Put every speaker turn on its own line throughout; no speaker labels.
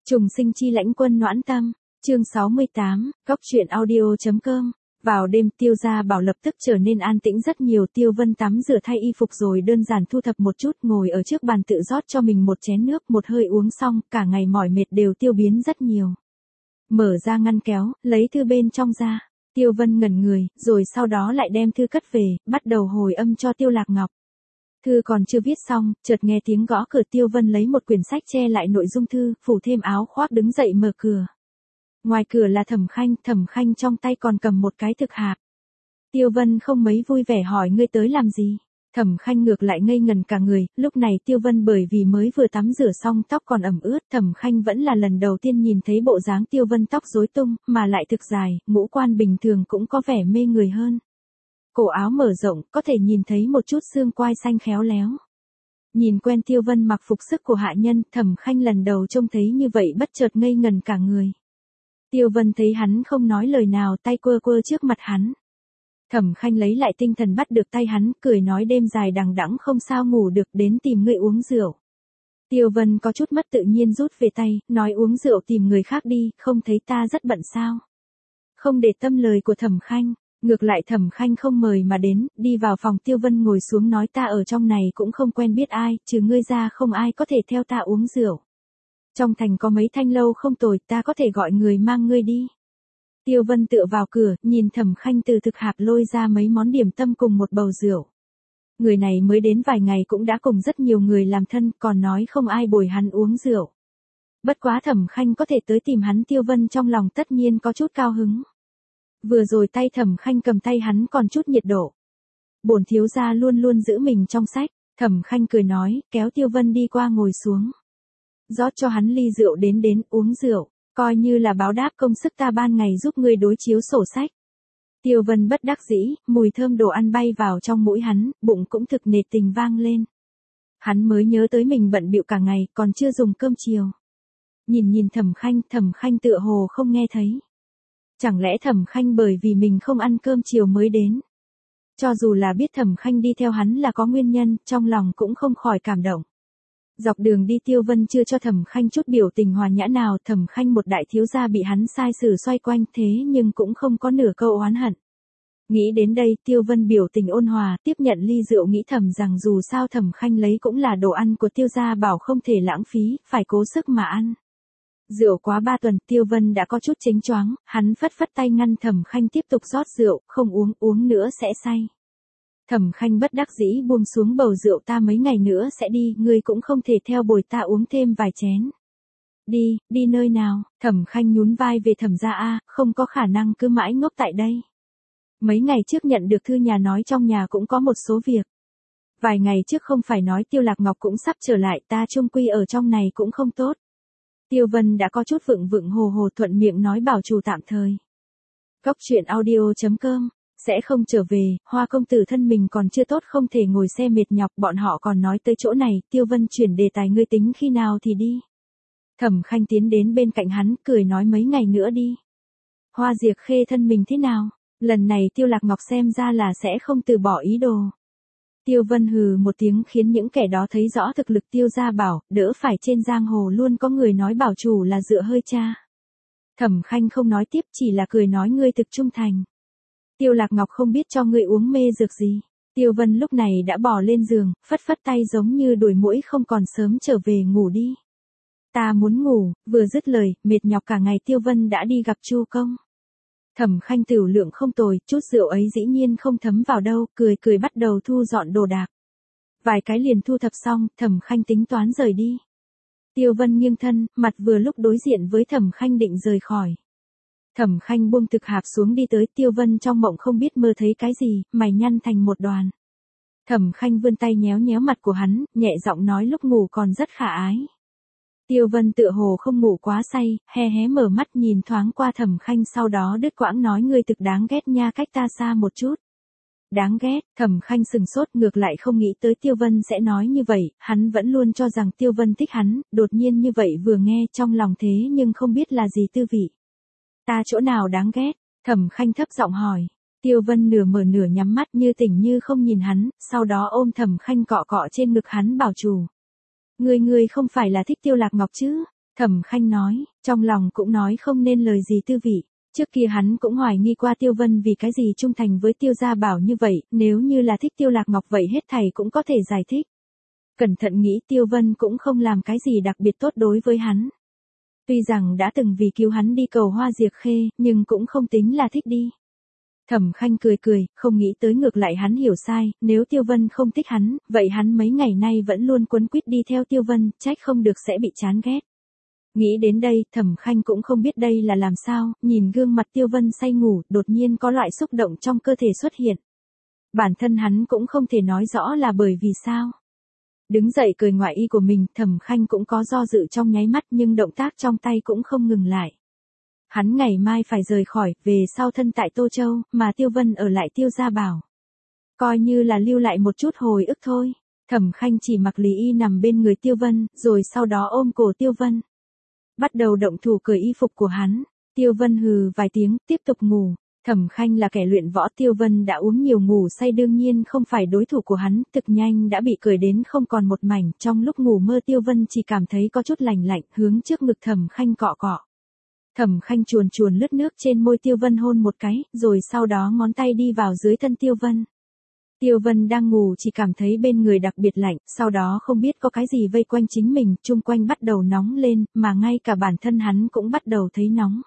Trùng sinh chi lãnh quân noãn tâm, chương 68, góc truyện audio.com. Vào đêm Tiêu Gia Bảo lập tức trở nên an tĩnh rất nhiều. Tiêu Vân tắm rửa thay y phục rồi đơn giản thu thập một chút, ngồi ở trước bàn tự rót cho mình một chén nước, một hơi uống xong, cả ngày mỏi mệt đều tiêu biến rất nhiều. Mở ra ngăn kéo, lấy thư bên trong ra. Tiêu Vân ngẩn người, rồi sau đó lại đem thư cất về, bắt đầu hồi âm cho Tiêu Lạc Ngọc. Thư còn chưa viết xong, chợt nghe tiếng gõ cửa. Tiêu Vân lấy một quyển sách che lại nội dung thư, phủ thêm áo khoác đứng dậy mở cửa. Ngoài cửa là Thẩm Khanh trong tay còn cầm một cái thực hạp. Tiêu Vân không mấy vui vẻ hỏi ngươi tới làm gì. Thẩm Khanh ngược lại ngây ngần cả người, lúc này Tiêu Vân bởi vì mới vừa tắm rửa xong tóc còn ẩm ướt, Thẩm Khanh vẫn là lần đầu tiên nhìn thấy bộ dáng Tiêu Vân tóc rối tung, mà lại thực dài, ngũ quan bình thường cũng có vẻ mê người hơn. Cổ áo mở rộng, có thể nhìn thấy một chút xương quai xanh khéo léo. Nhìn quen Tiêu Vân mặc phục sức của hạ nhân, Thẩm Khanh lần đầu trông thấy như vậy bất chợt ngây ngần cả người. Tiêu Vân thấy hắn không nói lời nào, tay quơ quơ trước mặt hắn. Thẩm Khanh lấy lại tinh thần bắt được tay hắn, cười nói đêm dài đằng đẵng không sao ngủ được, đến tìm ngươi uống rượu. Tiêu Vân có chút mất tự nhiên rút về tay, nói uống rượu tìm người khác đi, không thấy ta rất bận sao. Không để tâm lời của Thẩm Khanh, ngược lại Thẩm Khanh không mời mà đến, đi vào phòng. Tiêu Vân ngồi xuống nói ta ở trong này cũng không quen biết ai, trừ ngươi ra không ai có thể theo ta uống rượu. Trong thành có mấy thanh lâu không tồi, ta có thể gọi người mang ngươi đi. Tiêu Vân tựa vào cửa, nhìn Thẩm Khanh từ thực hạp lôi ra mấy món điểm tâm cùng một bầu rượu. Người này mới đến vài ngày cũng đã cùng rất nhiều người làm thân, còn nói không ai bồi hắn uống rượu. Bất quá Thẩm Khanh có thể tới tìm hắn, Tiêu Vân trong lòng tất nhiên có chút cao hứng. Vừa rồi tay Thẩm Khanh cầm tay hắn còn chút nhiệt độ. Bổn thiếu gia luôn luôn giữ mình trong sách. Thẩm Khanh cười nói, kéo Tiêu Vân đi qua ngồi xuống. Rót cho hắn ly rượu đến uống rượu, coi như là báo đáp công sức ta ban ngày giúp ngươi đối chiếu sổ sách. Tiêu Vân bất đắc dĩ, mùi thơm đồ ăn bay vào trong mũi hắn, bụng cũng thực nề tình vang lên. Hắn mới nhớ tới mình bận bịu cả ngày, còn chưa dùng cơm chiều. Nhìn Thẩm Khanh tựa hồ không nghe thấy. Chẳng lẽ Thẩm Khanh bởi vì mình không ăn cơm chiều mới đến? Cho dù là biết Thẩm Khanh đi theo hắn là có nguyên nhân, trong lòng cũng không khỏi cảm động. Dọc đường đi Tiêu Vân chưa cho Thẩm Khanh chút biểu tình hòa nhã nào. Thẩm Khanh một đại thiếu gia bị hắn sai xử xoay quanh thế nhưng cũng không có nửa câu oán hận. Nghĩ đến đây Tiêu Vân biểu tình ôn hòa, tiếp nhận ly rượu, nghĩ thầm rằng dù sao Thẩm Khanh lấy cũng là đồ ăn của Tiêu gia Bảo, không thể lãng phí, phải cố sức mà ăn. Rượu quá 3 tuần, Tiêu Vân đã có chút chếnh choáng, hắn phất tay ngăn Thẩm Khanh tiếp tục rót rượu, không uống nữa sẽ say. Thẩm Khanh bất đắc dĩ buông xuống bầu rượu, ta mấy ngày nữa sẽ đi, ngươi cũng không thể theo bồi ta uống thêm vài chén. Đi nơi nào? Thẩm Khanh nhún vai, về Thẩm gia a, không có khả năng cứ mãi ngốc tại đây. Mấy ngày trước nhận được thư nhà nói trong nhà cũng có một số việc. Vài ngày trước không phải nói Tiêu Lạc Ngọc cũng sắp trở lại, ta chung quy ở trong này cũng không tốt. Tiêu Vân đã có chút vựng hồ thuận miệng nói bảo chủ tạm thời. Góc truyện audio.com. Sẽ không trở về, Hoa công tử thân mình còn chưa tốt không thể ngồi xe mệt nhọc, bọn họ còn nói tới chỗ này. Tiêu Vân chuyển đề tài, ngươi tính khi nào thì đi. Thẩm Khanh tiến đến bên cạnh hắn, cười nói mấy ngày nữa đi. Hoa Diệp Khê thân mình thế nào? Lần này Tiêu Lạc Ngọc xem ra là sẽ không từ bỏ ý đồ. Tiêu Vân hừ một tiếng, khiến những kẻ đó thấy rõ thực lực Tiêu gia Bảo, đỡ phải trên giang hồ luôn có người nói bảo chủ là dựa hơi cha. Thẩm Khanh không nói tiếp, chỉ là cười nói ngươi thực trung thành. Tiêu Lạc Ngọc không biết cho ngươi uống mê dược gì. Tiêu Vân lúc này đã bò lên giường, phất tay giống như đuổi muỗi, không còn sớm trở về ngủ đi. Ta muốn ngủ, vừa dứt lời, mệt nhọc cả ngày Tiêu Vân đã đi gặp Chu Công. Thẩm Khanh tửu lượng không tồi, chút rượu ấy dĩ nhiên không thấm vào đâu, cười bắt đầu thu dọn đồ đạc. Vài cái liền thu thập xong, Thẩm Khanh tính toán rời đi. Tiêu Vân nghiêng thân, mặt vừa lúc đối diện với Thẩm Khanh định rời khỏi. Thẩm Khanh buông thực hạp xuống đi tới, Tiêu Vân trong mộng không biết mơ thấy cái gì, mày nhăn thành một đoàn. Thẩm Khanh vươn tay nhéo mặt của hắn, nhẹ giọng nói lúc ngủ còn rất khả ái. Tiêu Vân tựa hồ không ngủ quá say, hé mở mắt nhìn thoáng qua Thẩm Khanh, sau đó đứt quãng nói ngươi thực đáng ghét nha, cách ta xa một chút. Đáng ghét? Thẩm Khanh sừng sốt, ngược lại không nghĩ tới Tiêu Vân sẽ nói như vậy, hắn vẫn luôn cho rằng Tiêu Vân thích hắn, đột nhiên như vậy vừa nghe trong lòng thế nhưng không biết là gì tư vị. Ta chỗ nào đáng ghét? Thẩm Khanh thấp giọng hỏi. Tiêu Vân nửa mở nửa nhắm mắt như tỉnh như không nhìn hắn, sau đó ôm Thẩm Khanh cọ trên ngực hắn bảo chủ. Ngươi không phải là thích Tiêu Lạc Ngọc chứ? Thẩm Khanh nói, trong lòng cũng nói không nên lời gì tư vị. Trước kia hắn cũng hoài nghi qua Tiêu Vân vì cái gì trung thành với Tiêu Gia Bảo như vậy, nếu như là thích Tiêu Lạc Ngọc vậy hết thảy cũng có thể giải thích. Cẩn thận nghĩ Tiêu Vân cũng không làm cái gì đặc biệt tốt đối với hắn. Tuy rằng đã từng vì cứu hắn đi cầu Hoa Diệp Khê, nhưng cũng không tính là thích đi. Thẩm Khanh cười cười, không nghĩ tới ngược lại hắn hiểu sai, nếu Tiêu Vân không thích hắn, vậy hắn mấy ngày nay vẫn luôn quấn quýt đi theo Tiêu Vân, trách không được sẽ bị chán ghét. Nghĩ đến đây, Thẩm Khanh cũng không biết đây là làm sao, nhìn gương mặt Tiêu Vân say ngủ, đột nhiên có loại xúc động trong cơ thể xuất hiện. Bản thân hắn cũng không thể nói rõ là bởi vì sao. Đứng dậy cười ngoại y của mình, Thẩm Khanh cũng có do dự trong nháy mắt nhưng động tác trong tay cũng không ngừng lại. Hắn ngày mai phải rời khỏi, về sau thân tại Tô Châu, mà Tiêu Vân ở lại Tiêu Gia Bảo. Coi như là lưu lại một chút hồi ức thôi. Thẩm Khanh chỉ mặc Lý Y nằm bên người Tiêu Vân, rồi sau đó ôm cổ Tiêu Vân. Bắt đầu động thủ cởi y phục của hắn. Tiêu Vân hừ vài tiếng, tiếp tục ngủ. Thẩm Khanh là kẻ luyện võ, Tiêu Vân đã uống nhiều ngủ say đương nhiên không phải đối thủ của hắn, thực nhanh đã bị cởi đến không còn một mảnh, trong lúc ngủ mơ Tiêu Vân chỉ cảm thấy có chút lạnh lạnh, hướng trước ngực Thẩm Khanh cọ cọ. Thẩm Khanh chuồn chuồn lướt nước trên môi Tiêu Vân hôn một cái, rồi sau đó ngón tay đi vào dưới thân Tiêu Vân. Tiêu Vân đang ngủ chỉ cảm thấy bên người đặc biệt lạnh, sau đó không biết có cái gì vây quanh chính mình, chung quanh bắt đầu nóng lên, mà ngay cả bản thân hắn cũng bắt đầu thấy nóng.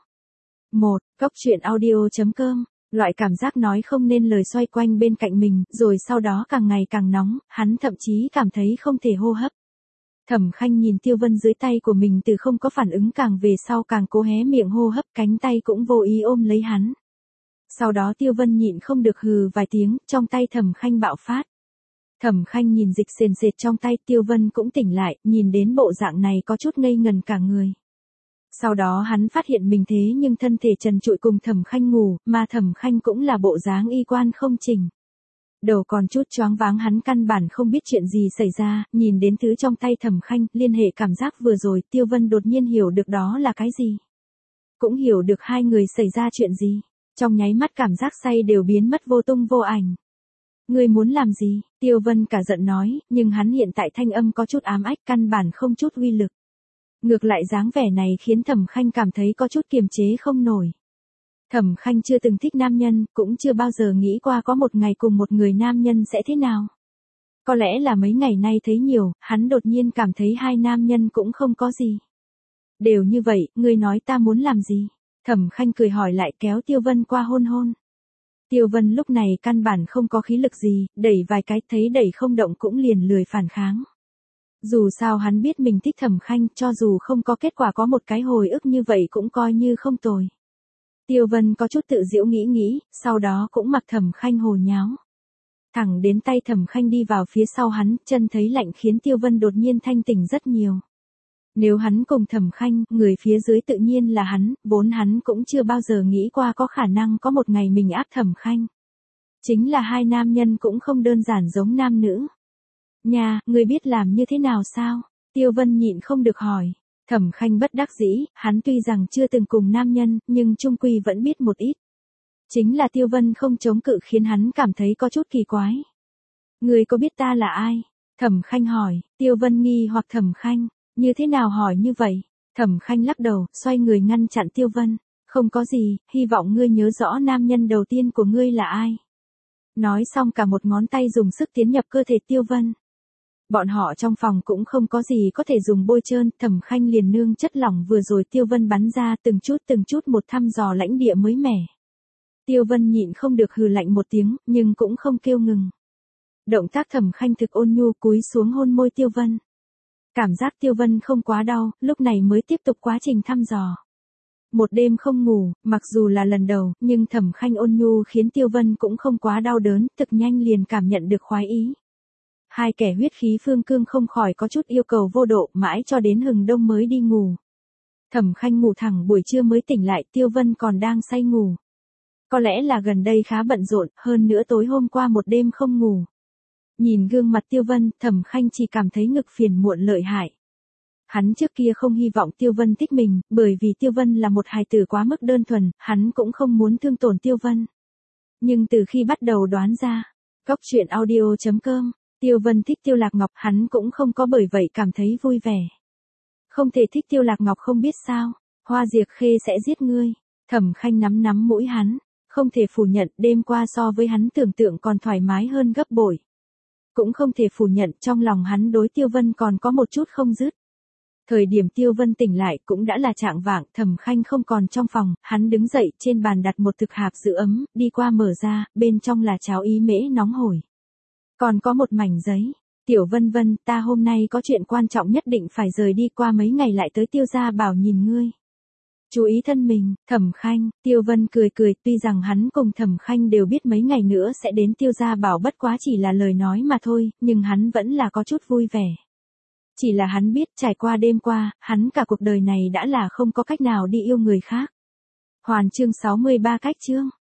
Góc truyện audio.com, loại cảm giác nói không nên lời xoay quanh bên cạnh mình, rồi sau đó càng ngày càng nóng, hắn thậm chí cảm thấy không thể hô hấp. Thẩm Khanh nhìn Tiêu Vân dưới tay của mình từ không có phản ứng càng về sau càng cố hé miệng hô hấp, cánh tay cũng vô ý ôm lấy hắn. Sau đó Tiêu Vân nhịn không được hừ vài tiếng, trong tay Thẩm Khanh bạo phát. Thẩm Khanh nhìn dịch sền sệt trong tay, Tiêu Vân cũng tỉnh lại, nhìn đến bộ dạng này có chút ngây ngần cả người. Sau đó hắn phát hiện mình thế nhưng thân thể trần trụi cùng Thẩm Khanh ngủ, mà Thẩm Khanh cũng là bộ dáng y quan không chỉnh. Đầu còn chút choáng váng, hắn căn bản không biết chuyện gì xảy ra, nhìn đến thứ trong tay Thẩm Khanh, liên hệ cảm giác vừa rồi, Tiêu Vân đột nhiên hiểu được đó là cái gì. Cũng hiểu được hai người xảy ra chuyện gì. Trong nháy mắt cảm giác say đều biến mất vô tung vô ảnh. Ngươi muốn làm gì? Tiêu Vân cả giận nói, nhưng hắn hiện tại thanh âm có chút ám ách, căn bản không chút uy lực. Ngược lại dáng vẻ này khiến Thẩm Khanh cảm thấy có chút kiềm chế không nổi. Thẩm Khanh chưa từng thích nam nhân, cũng chưa bao giờ nghĩ qua có một ngày cùng một người nam nhân sẽ thế nào. Có lẽ là mấy ngày nay thấy nhiều, hắn đột nhiên cảm thấy hai nam nhân cũng không có gì. Đều như vậy, ngươi nói ta muốn làm gì? Thẩm Khanh cười hỏi lại, kéo Tiêu Vân qua hôn hôn. Tiêu Vân lúc này căn bản không có khí lực gì, đẩy vài cái thấy đẩy không động cũng liền lười phản kháng. Dù sao hắn biết mình thích Thẩm Khanh, cho dù không có kết quả có một cái hồi ức như vậy cũng coi như không tồi. Tiêu Vân có chút tự giễu nghĩ, sau đó cũng mặc Thẩm Khanh hồ nháo. Thẳng đến tay Thẩm Khanh đi vào phía sau hắn, chân thấy lạnh khiến Tiêu Vân đột nhiên thanh tỉnh rất nhiều. Nếu hắn cùng Thẩm Khanh, người phía dưới tự nhiên là hắn, vốn hắn cũng chưa bao giờ nghĩ qua có khả năng có một ngày mình áp Thẩm Khanh. Chính là hai nam nhân cũng không đơn giản giống nam nữ. Nha, người biết làm như thế nào sao? Tiêu Vân nhịn không được hỏi. Thẩm Khanh bất đắc dĩ, hắn tuy rằng chưa từng cùng nam nhân, nhưng chung quy vẫn biết một ít. Chính là Tiêu Vân không chống cự khiến hắn cảm thấy có chút kỳ quái. Người có biết ta là ai? Thẩm Khanh hỏi, Tiêu Vân nghi hoặc Thẩm Khanh, như thế nào hỏi như vậy? Thẩm Khanh lắc đầu, xoay người ngăn chặn Tiêu Vân, không có gì, hy vọng ngươi nhớ rõ nam nhân đầu tiên của ngươi là ai. Nói xong cả một ngón tay dùng sức tiến nhập cơ thể Tiêu Vân. Bọn họ trong phòng cũng không có gì có thể dùng bôi trơn, Thẩm Khanh liền nương chất lỏng vừa rồi Tiêu Vân bắn ra từng chút một thăm dò lãnh địa mới mẻ. Tiêu Vân nhịn không được hừ lạnh một tiếng, nhưng cũng không kêu ngừng. Động tác Thẩm Khanh thực ôn nhu, cúi xuống hôn môi Tiêu Vân. Cảm giác Tiêu Vân không quá đau, lúc này mới tiếp tục quá trình thăm dò. Một đêm không ngủ, mặc dù là lần đầu, nhưng Thẩm Khanh ôn nhu khiến Tiêu Vân cũng không quá đau đớn, thực nhanh liền cảm nhận được khoái ý. Hai kẻ huyết khí phương cương không khỏi có chút yêu cầu vô độ, mãi cho đến hừng đông mới đi ngủ. Thẩm Khanh ngủ thẳng buổi trưa mới tỉnh lại, Tiêu Vân còn đang say ngủ. Có lẽ là gần đây khá bận rộn, hơn nữa tối hôm qua một đêm không ngủ. Nhìn gương mặt Tiêu Vân, Thẩm Khanh chỉ cảm thấy ngực phiền muộn lợi hại. Hắn trước kia không hy vọng Tiêu Vân thích mình, bởi vì Tiêu Vân là một hài tử quá mức đơn thuần, hắn cũng không muốn thương tổn Tiêu Vân. Nhưng từ khi bắt đầu đoán ra, góc truyện audio.com, Tiêu Vân thích Tiêu Lạc Ngọc, hắn cũng không có bởi vậy cảm thấy vui vẻ. Không thể thích Tiêu Lạc Ngọc không biết sao, Hoa Diệp Khê sẽ giết ngươi. Thẩm Khanh nắm nắm mũi hắn, không thể phủ nhận đêm qua so với hắn tưởng tượng còn thoải mái hơn gấp bội. Cũng không thể phủ nhận trong lòng hắn đối Tiêu Vân còn có một chút không dứt. Thời điểm Tiêu Vân tỉnh lại cũng đã là trạng vạng, Thẩm Khanh không còn trong phòng, hắn đứng dậy trên bàn đặt một thực hạp giữ ấm, đi qua mở ra, bên trong là cháo ý mễ nóng hổi. Còn có một mảnh giấy. Tiểu Vân Vân, ta hôm nay có chuyện quan trọng nhất định phải rời đi, qua mấy ngày lại tới Tiêu gia bảo nhìn ngươi. Chú ý thân mình, Thẩm Khanh. Tiêu Vân cười cười, tuy rằng hắn cùng Thẩm Khanh đều biết mấy ngày nữa sẽ đến Tiêu gia bảo bất quá chỉ là lời nói mà thôi, nhưng hắn vẫn là có chút vui vẻ. Chỉ là hắn biết trải qua đêm qua, hắn cả cuộc đời này đã là không có cách nào đi yêu người khác. Hoàn chương 63 cách chương.